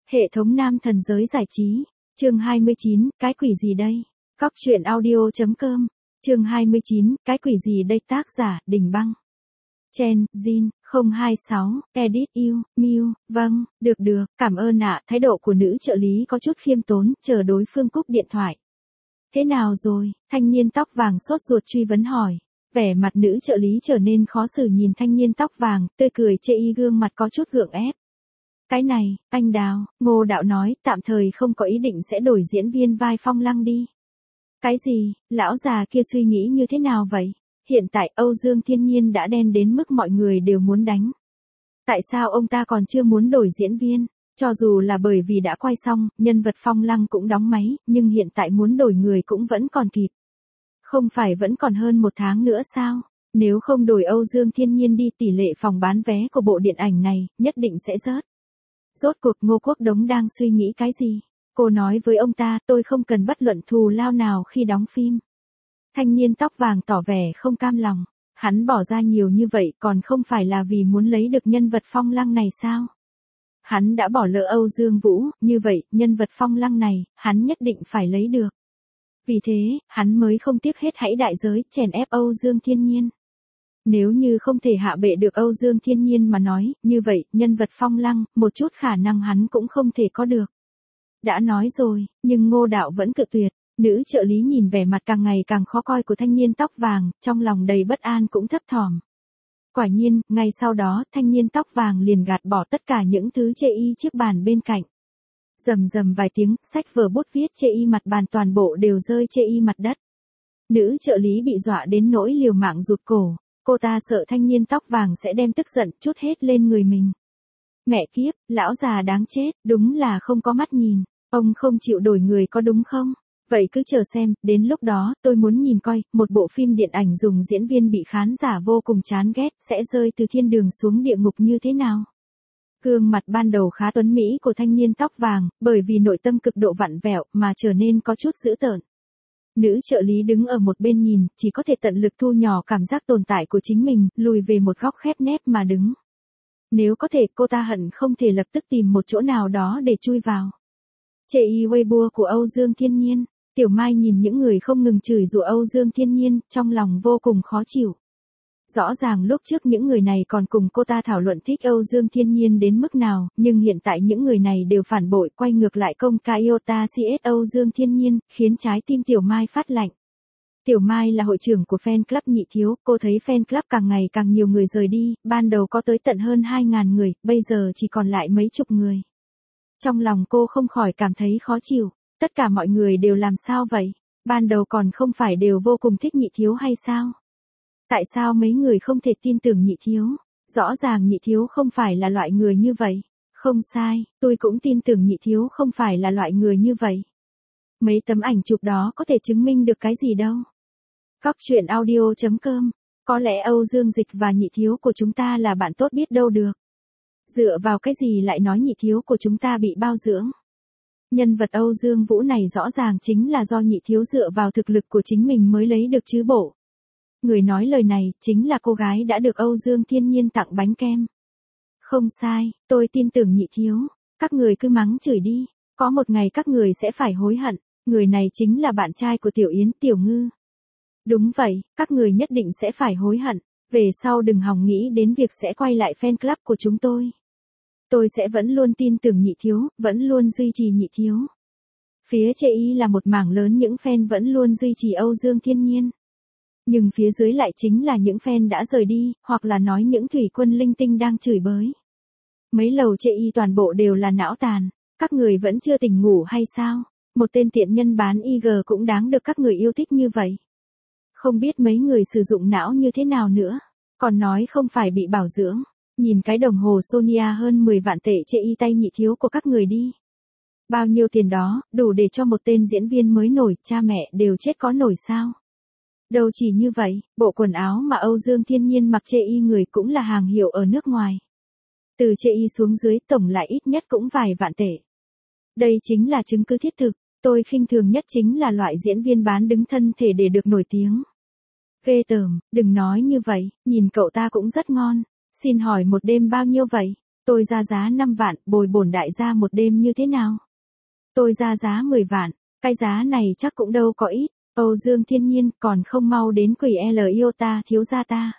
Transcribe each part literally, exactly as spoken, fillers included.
Hệ thống nam thần giới giải trí. Chương hai mươi chín, cái quỷ gì đây? Cóc truyện audio.com. Chương hai mươi chín, cái quỷ gì đây? Tác giả, Đình Băng. Chen, Jin, không hai sáu, edit you, Mew, vâng, được được, cảm ơn ạ. Thái độ của nữ trợ lý có chút khiêm tốn, chờ đối phương cúp điện thoại. Thế nào rồi? Thanh niên tóc vàng sốt ruột truy vấn hỏi. Vẻ mặt nữ trợ lý trở nên khó xử nhìn thanh niên tóc vàng, tươi cười chê y gương mặt có chút gượng ép. Cái này, anh Đào, Ngô Đạo nói, tạm thời không có ý định sẽ đổi diễn viên vai Phong Lăng đi. Cái gì, lão già kia suy nghĩ như thế nào vậy? Hiện tại Âu Dương Thiên Nhiên đã đen đến mức mọi người đều muốn đánh. Tại sao ông ta còn chưa muốn đổi diễn viên? Cho dù là bởi vì đã quay xong, nhân vật Phong Lăng cũng đóng máy, nhưng hiện tại muốn đổi người cũng vẫn còn kịp. Không phải vẫn còn hơn một tháng nữa sao? Nếu không đổi Âu Dương Thiên Nhiên đi, tỷ lệ phòng bán vé của bộ điện ảnh này nhất định sẽ rớt. Rốt cuộc Ngô Quốc Đống đang suy nghĩ cái gì? Cô nói với ông ta, tôi không cần bất luận thù lao nào khi đóng phim. Thanh niên tóc vàng tỏ vẻ không cam lòng. Hắn bỏ ra nhiều như vậy còn không phải là vì muốn lấy được nhân vật Phong Lăng này sao? Hắn đã bỏ lỡ Âu Dương Vũ, như vậy, nhân vật Phong Lăng này, hắn nhất định phải lấy được. Vì thế, hắn mới không tiếc hết hãy đại giới, chèn ép Âu Dương Thiên Nhiên. Nếu như không thể hạ bệ được Âu Dương Thiên Nhiên mà nói, như vậy, nhân vật Phong Lăng, một chút khả năng hắn cũng không thể có được. Đã nói rồi, nhưng Ngô Đạo vẫn cự tuyệt. Nữ trợ lý nhìn vẻ mặt càng ngày càng khó coi của thanh niên tóc vàng, trong lòng đầy bất an cũng thấp thỏm. Quả nhiên, ngay sau đó, thanh niên tóc vàng liền gạt bỏ tất cả những thứ chê y chiếc bàn bên cạnh. Rầm rầm vài tiếng, sách vở bút viết chê y mặt bàn toàn bộ đều rơi chê y mặt đất. Nữ trợ lý bị dọa đến nỗi liều mạng rụt cổ. Cô ta sợ thanh niên tóc vàng sẽ đem tức giận trút hết lên người mình. Mẹ kiếp, lão già đáng chết, đúng là không có mắt nhìn. Ông không chịu đổi người có đúng không? Vậy cứ chờ xem, đến lúc đó, tôi muốn nhìn coi, một bộ phim điện ảnh dùng diễn viên bị khán giả vô cùng chán ghét, sẽ rơi từ thiên đường xuống địa ngục như thế nào? Gương mặt ban đầu khá tuấn mỹ của thanh niên tóc vàng, bởi vì nội tâm cực độ vặn vẹo, mà trở nên có chút dữ tợn. Nữ trợ lý đứng ở một bên nhìn, chỉ có thể tận lực thu nhỏ cảm giác tồn tại của chính mình, lùi về một góc khép nép mà đứng. Nếu có thể, cô ta hận không thể lập tức tìm một chỗ nào đó để chui vào. Chê y Weibo của Âu Dương Thiên Nhiên. Tiểu Mai nhìn những người không ngừng chửi rủa Âu Dương Thiên Nhiên, trong lòng vô cùng khó chịu. Rõ ràng lúc trước những người này còn cùng cô ta thảo luận thích Âu Dương Thiên Nhiên đến mức nào, nhưng hiện tại những người này đều phản bội, quay ngược lại công ca Iota xê ét Âu Dương Thiên Nhiên, khiến trái tim Tiểu Mai phát lạnh. Tiểu Mai là hội trưởng của fan club Nhị Thiếu, cô thấy fan club càng ngày càng nhiều người rời đi, ban đầu có tới tận hơn hai ngàn người, bây giờ chỉ còn lại mấy chục người. Trong lòng cô không khỏi cảm thấy khó chịu, tất cả mọi người đều làm sao vậy? Ban đầu còn không phải đều vô cùng thích Nhị Thiếu hay sao? Tại sao mấy người không thể tin tưởng Nhị Thiếu? Rõ ràng Nhị Thiếu không phải là loại người như vậy. Không sai, tôi cũng tin tưởng Nhị Thiếu không phải là loại người như vậy. Mấy tấm ảnh chụp đó có thể chứng minh được cái gì đâu. Cóc truyện audio.com. Có lẽ Âu Dương Dịch và Nhị Thiếu của chúng ta là bạn tốt biết đâu được. Dựa vào cái gì lại nói Nhị Thiếu của chúng ta bị bao dưỡng? Nhân vật Âu Dương Vũ này rõ ràng chính là do Nhị Thiếu dựa vào thực lực của chính mình mới lấy được chứ bộ. Người nói lời này chính là cô gái đã được Âu Dương Thiên Nhiên tặng bánh kem. Không sai, tôi tin tưởng Nhị Thiếu. Các người cứ mắng chửi đi. Có một ngày các người sẽ phải hối hận. Người này chính là bạn trai của Tiểu Yến, Tiểu Ngư. Đúng vậy, các người nhất định sẽ phải hối hận. Về sau đừng hòng nghĩ đến việc sẽ quay lại fan club của chúng tôi. Tôi sẽ vẫn luôn tin tưởng Nhị Thiếu, vẫn luôn duy trì Nhị Thiếu. Phía chê y là một mảng lớn những fan vẫn luôn duy trì Âu Dương Thiên Nhiên. Nhưng phía dưới lại chính là những fan đã rời đi, hoặc là nói những thủy quân linh tinh đang chửi bới. Mấy lầu chê y toàn bộ đều là não tàn, các người vẫn chưa tỉnh ngủ hay sao? Một tên tiện nhân bán i giê cũng đáng được các người yêu thích như vậy. Không biết mấy người sử dụng não như thế nào nữa, còn nói không phải bị bảo dưỡng. Nhìn cái đồng hồ Sonia hơn mười vạn tệ chê y tay Nhị Thiếu của các người đi. Bao nhiêu tiền đó, đủ để cho một tên diễn viên mới nổi, cha mẹ đều chết có nổi sao? Đâu chỉ như vậy, bộ quần áo mà Âu Dương Thiên Nhiên mặc chê y người cũng là hàng hiệu ở nước ngoài. Từ chê y xuống dưới tổng lại ít nhất cũng vài vạn tệ. Đây chính là chứng cứ thiết thực, tôi khinh thường nhất chính là loại diễn viên bán đứng thân thể để được nổi tiếng. Ghê tởm, đừng nói như vậy, nhìn cậu ta cũng rất ngon. Xin hỏi một đêm bao nhiêu vậy? Tôi ra giá năm vạn, bồi bổn đại gia một đêm như thế nào? Tôi ra giá mười vạn, cái giá này chắc cũng đâu có ít. Âu Dương Thiên Nhiên còn không mau đến quỷ L yêu ta thiếu gia ta.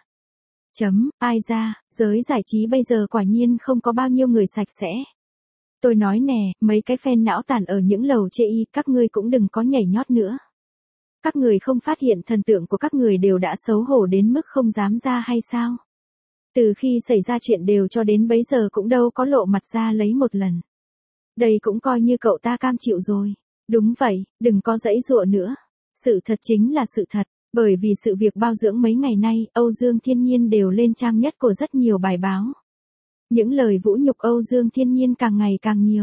Chấm, ai ra, giới giải trí bây giờ quả nhiên không có bao nhiêu người sạch sẽ. Tôi nói nè, mấy cái fan não tàn ở những lầu chê y, các ngươi cũng đừng có nhảy nhót nữa. Các người không phát hiện thần tượng của các người đều đã xấu hổ đến mức không dám ra hay sao? Từ khi xảy ra chuyện đều cho đến bấy giờ cũng đâu có lộ mặt ra lấy một lần. Đây cũng coi như cậu ta cam chịu rồi. Đúng vậy, đừng có giãy giụa nữa. Sự thật chính là sự thật, bởi vì sự việc bao dưỡng mấy ngày nay, Âu Dương Thiên Nhiên đều lên trang nhất của rất nhiều bài báo. Những lời vũ nhục Âu Dương Thiên Nhiên càng ngày càng nhiều.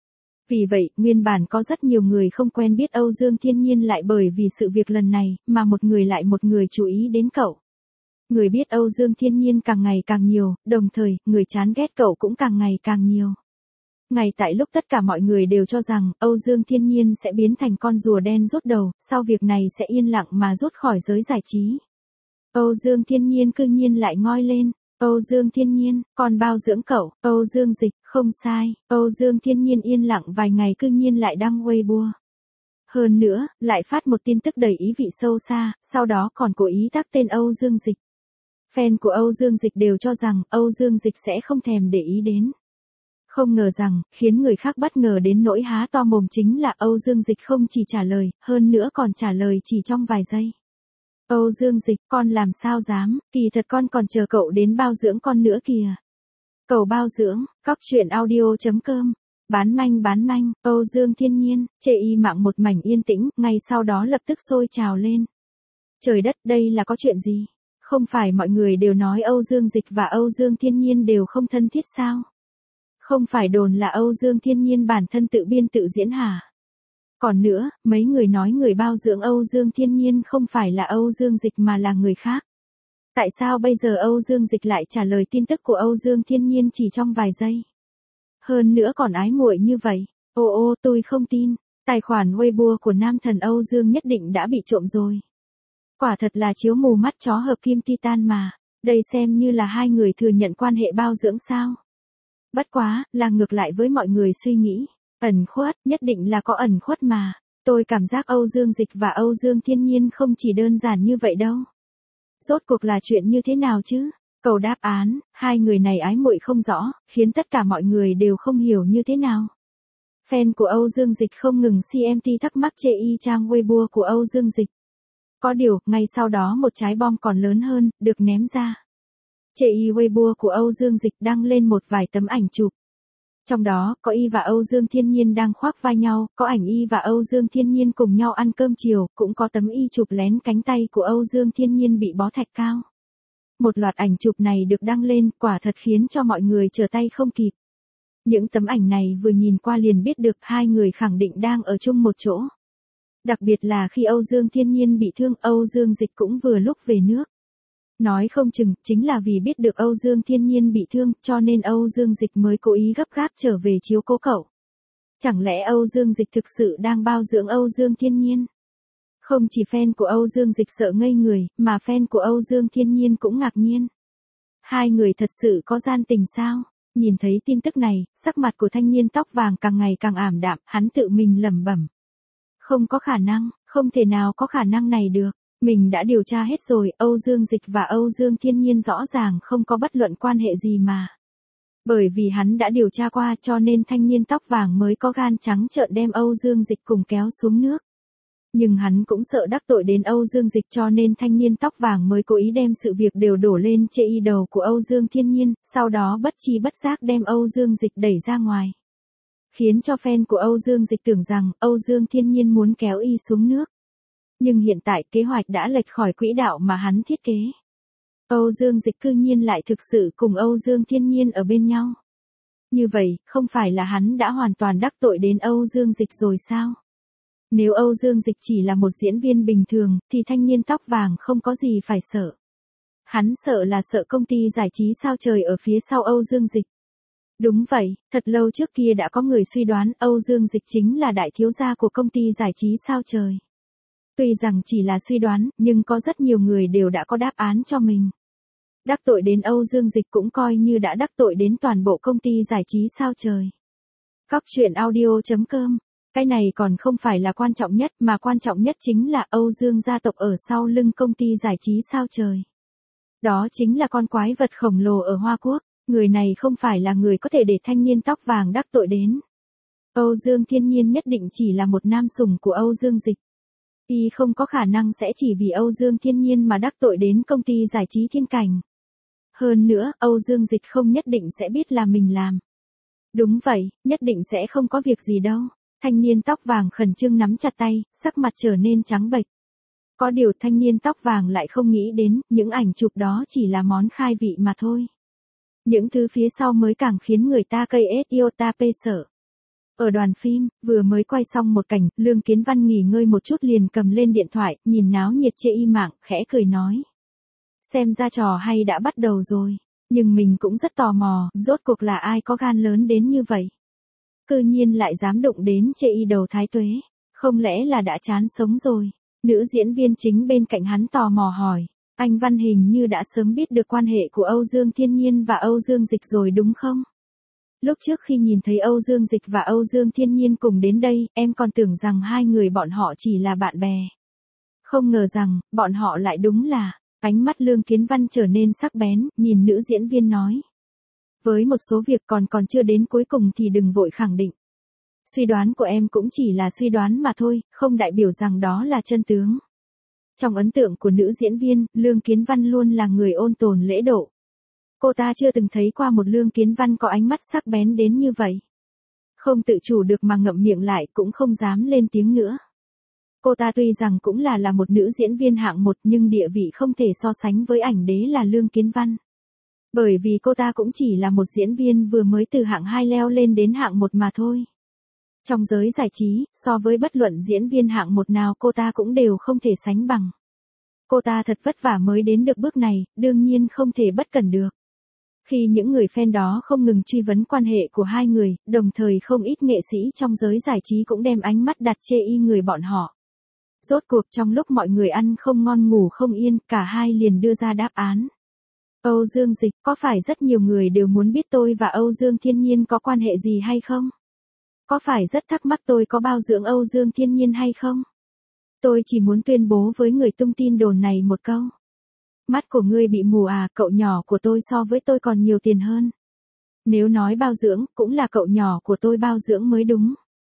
Vì vậy, nguyên bản có rất nhiều người không quen biết Âu Dương Thiên Nhiên lại bởi vì sự việc lần này, mà một người lại một người chú ý đến cậu. Người biết Âu Dương Thiên Nhiên càng ngày càng nhiều, đồng thời, người chán ghét cậu cũng càng ngày càng nhiều. Ngay tại lúc tất cả mọi người đều cho rằng Âu Dương Thiên Nhiên sẽ biến thành con rùa đen rút đầu, sau việc này sẽ yên lặng mà rút khỏi giới giải trí. Âu Dương Thiên Nhiên cư nhiên lại ngoi lên. Âu Dương Thiên Nhiên, còn bao dưỡng cậu, Âu Dương Dịch, không sai. Âu Dương Thiên Nhiên yên lặng vài ngày cư nhiên lại đăng Weibo. Hơn nữa, lại phát một tin tức đầy ý vị sâu xa, sau đó còn cố ý tác tên Âu Dương Dịch. Fan của Âu Dương Dịch đều cho rằng Âu Dương Dịch sẽ không thèm để ý đến. Không ngờ rằng, khiến người khác bất ngờ đến nỗi há to mồm chính là Âu Dương Dịch không chỉ trả lời, hơn nữa còn trả lời chỉ trong vài giây. Âu Dương Dịch, con làm sao dám, kỳ thật con còn chờ cậu đến bao dưỡng con nữa kìa. Cầu bao dưỡng, cóc truyện audio chấm com, bán manh bán manh, Âu Dương Thiên Nhiên, chê y mạng một mảnh yên tĩnh, ngay sau đó lập tức sôi trào lên. Trời đất, đây là có chuyện gì? Không phải mọi người đều nói Âu Dương Dịch và Âu Dương Thiên Nhiên đều không thân thiết sao? Không phải đồn là Âu Dương Thiên Nhiên bản thân tự biên tự diễn hả? Còn nữa, mấy người nói người bao dưỡng Âu Dương Thiên Nhiên không phải là Âu Dương Dịch mà là người khác. Tại sao bây giờ Âu Dương Dịch lại trả lời tin tức của Âu Dương Thiên Nhiên chỉ trong vài giây? Hơn nữa còn ái muội như vậy. Ô ô tôi không tin, tài khoản Weibo của nam thần Âu Dương nhất định đã bị trộm rồi. Quả thật là chiếu mù mắt chó hợp kim titan mà, đây xem như là hai người thừa nhận quan hệ bao dưỡng sao? Bất quá, là ngược lại với mọi người suy nghĩ. Ẩn khuất, nhất định là có ẩn khuất mà. Tôi cảm giác Âu Dương Dịch và Âu Dương Thiên Nhiên không chỉ đơn giản như vậy đâu. Rốt cuộc là chuyện như thế nào chứ? Cầu đáp án, hai người này ái muội không rõ, khiến tất cả mọi người đều không hiểu như thế nào. Fan của Âu Dương Dịch không ngừng xê em tê thắc mắc chê y trang Weibo của Âu Dương Dịch. Có điều, ngay sau đó một trái bom còn lớn hơn, được ném ra. Chê y Weibo của Âu Dương Dịch đăng lên một vài tấm ảnh chụp. Trong đó, có y và Âu Dương Thiên Nhiên đang khoác vai nhau, có ảnh y và Âu Dương Thiên Nhiên cùng nhau ăn cơm chiều, cũng có tấm y chụp lén cánh tay của Âu Dương Thiên Nhiên bị bó thạch cao. Một loạt ảnh chụp này được đăng lên, quả thật khiến cho mọi người trở tay không kịp. Những tấm ảnh này vừa nhìn qua liền biết được hai người khẳng định đang ở chung một chỗ. Đặc biệt là khi Âu Dương Thiên Nhiên bị thương, Âu Dương Dịch cũng vừa lúc về nước. Nói không chừng, chính là vì biết được Âu Dương Thiên Nhiên bị thương, cho nên Âu Dương Dịch mới cố ý gấp gáp trở về chiếu cố cậu. Chẳng lẽ Âu Dương Dịch thực sự đang bao dưỡng Âu Dương Thiên Nhiên? Không chỉ fan của Âu Dương Dịch sợ ngây người, mà fan của Âu Dương Thiên Nhiên cũng ngạc nhiên. Hai người thật sự có gian tình sao? Nhìn thấy tin tức này, sắc mặt của thanh niên tóc vàng càng ngày càng ảm đạm, hắn tự mình lẩm bẩm. Không có khả năng, không thể nào có khả năng này được. Mình đã điều tra hết rồi, Âu Dương Dịch và Âu Dương Thiên Nhiên rõ ràng không có bất luận quan hệ gì mà. Bởi vì hắn đã điều tra qua cho nên thanh niên tóc vàng mới có gan trắng trợn đem Âu Dương Dịch cùng kéo xuống nước. Nhưng hắn cũng sợ đắc tội đến Âu Dương Dịch cho nên thanh niên tóc vàng mới cố ý đem sự việc đều đổ lên chê y đầu của Âu Dương Thiên Nhiên, sau đó bất chi bất giác đem Âu Dương Dịch đẩy ra ngoài. Khiến cho fan của Âu Dương Dịch tưởng rằng Âu Dương Thiên Nhiên muốn kéo y xuống nước. Nhưng hiện tại kế hoạch đã lệch khỏi quỹ đạo mà hắn thiết kế. Âu Dương Dịch cư nhiên lại thực sự cùng Âu Dương Thiên Nhiên ở bên nhau. Như vậy, không phải là hắn đã hoàn toàn đắc tội đến Âu Dương Dịch rồi sao? Nếu Âu Dương Dịch chỉ là một diễn viên bình thường, thì thanh niên tóc vàng không có gì phải sợ. Hắn sợ là sợ công ty giải trí sao trời ở phía sau Âu Dương Dịch. Đúng vậy, thật lâu trước kia đã có người suy đoán Âu Dương Dịch chính là đại thiếu gia của công ty giải trí sao trời. Tuy rằng chỉ là suy đoán, nhưng có rất nhiều người đều đã có đáp án cho mình. Đắc tội đến Âu Dương Dịch cũng coi như đã đắc tội đến toàn bộ công ty giải trí sao trời. Cóc truyện audio chấm com. Cái này còn không phải là quan trọng nhất mà quan trọng nhất chính là Âu Dương gia tộc ở sau lưng công ty giải trí sao trời. Đó chính là con quái vật khổng lồ ở Hoa Quốc, người này không phải là người có thể để thanh niên tóc vàng đắc tội đến. Âu Dương Thiên Nhiên nhất định chỉ là một nam sủng của Âu Dương Dịch. Y không có khả năng sẽ chỉ vì Âu Dương Thiên Nhiên mà đắc tội đến công ty giải trí Thiên Cảnh. Hơn nữa, Âu Dương Dịch không nhất định sẽ biết là mình làm. Đúng vậy, nhất định sẽ không có việc gì đâu. Thanh niên tóc vàng khẩn trương nắm chặt tay, sắc mặt trở nên trắng bệch. Có điều thanh niên tóc vàng lại không nghĩ đến, những ảnh chụp đó chỉ là món khai vị mà thôi. Những thứ phía sau mới càng khiến người ta cây ết iota pê sợ. Ở đoàn phim, vừa mới quay xong một cảnh, Lương Kiến Văn nghỉ ngơi một chút liền cầm lên điện thoại, nhìn náo nhiệt chê y mạng, khẽ cười nói. Xem ra trò hay đã bắt đầu rồi, nhưng mình cũng rất tò mò, rốt cuộc là ai có gan lớn đến như vậy. Cư nhiên lại dám đụng đến chê y đầu Thái Tuế, không lẽ là đã chán sống rồi. Nữ diễn viên chính bên cạnh hắn tò mò hỏi, anh Văn hình như đã sớm biết được quan hệ của Âu Dương Thiên Nhiên và Âu Dương Dịch rồi đúng không? Lúc trước khi nhìn thấy Âu Dương Dịch và Âu Dương Thiên Nhiên cùng đến đây, em còn tưởng rằng hai người bọn họ chỉ là bạn bè. Không ngờ rằng, bọn họ lại đúng là, ánh mắt Lương Kiến Văn trở nên sắc bén, nhìn nữ diễn viên nói. Với một số việc còn còn chưa đến cuối cùng thì đừng vội khẳng định. Suy đoán của em cũng chỉ là suy đoán mà thôi, không đại biểu rằng đó là chân tướng. Trong ấn tượng của nữ diễn viên, Lương Kiến Văn luôn là người ôn tồn lễ độ. Cô ta chưa từng thấy qua một Lương Kiến Văn có ánh mắt sắc bén đến như vậy. Không tự chủ được mà ngậm miệng lại cũng không dám lên tiếng nữa. Cô ta tuy rằng cũng là là một nữ diễn viên hạng một nhưng địa vị không thể so sánh với ảnh đế là Lương Kiến Văn. Bởi vì cô ta cũng chỉ là một diễn viên vừa mới từ hạng hai leo lên đến hạng một mà thôi. Trong giới giải trí, so với bất luận diễn viên hạng một nào cô ta cũng đều không thể sánh bằng. Cô ta thật vất vả mới đến được bước này, đương nhiên không thể bất cẩn được. Khi những người fan đó không ngừng truy vấn quan hệ của hai người, đồng thời không ít nghệ sĩ trong giới giải trí cũng đem ánh mắt đặt chê y người bọn họ. Rốt cuộc trong lúc mọi người ăn không ngon ngủ không yên, cả hai liền đưa ra đáp án. Âu Dương Dịch, có phải rất nhiều người đều muốn biết tôi và Âu Dương Thiên Nhiên có quan hệ gì hay không? Có phải rất thắc mắc tôi có bao dưỡng Âu Dương Thiên Nhiên hay không? Tôi chỉ muốn tuyên bố với người tung tin đồn này một câu. Mắt của ngươi bị mù à, cậu nhỏ của tôi so với tôi còn nhiều tiền hơn. Nếu nói bao dưỡng, cũng là cậu nhỏ của tôi bao dưỡng mới đúng.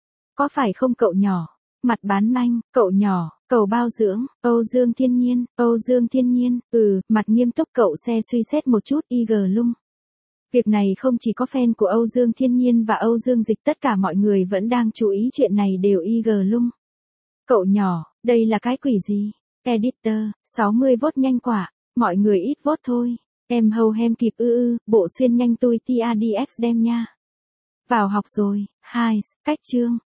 Có phải không cậu nhỏ? Mặt bán manh, cậu nhỏ, cậu bao dưỡng, Âu Dương Thiên Nhiên, Âu Dương Thiên Nhiên, ừ, mặt nghiêm túc cậu xe suy xét một chút i giê lung. Việc này không chỉ có fan của Âu Dương Thiên Nhiên và Âu Dương Dịch, tất cả mọi người vẫn đang chú ý chuyện này đều i giê lung. Cậu nhỏ, đây là cái quỷ gì? Editor, sáu mươi vote nhanh quả, mọi người ít vote thôi. Em hầu hem kịp ư ư, bộ xuyên nhanh tui tê rờ đê ích đem nha. Vào học rồi, hai, cách chương.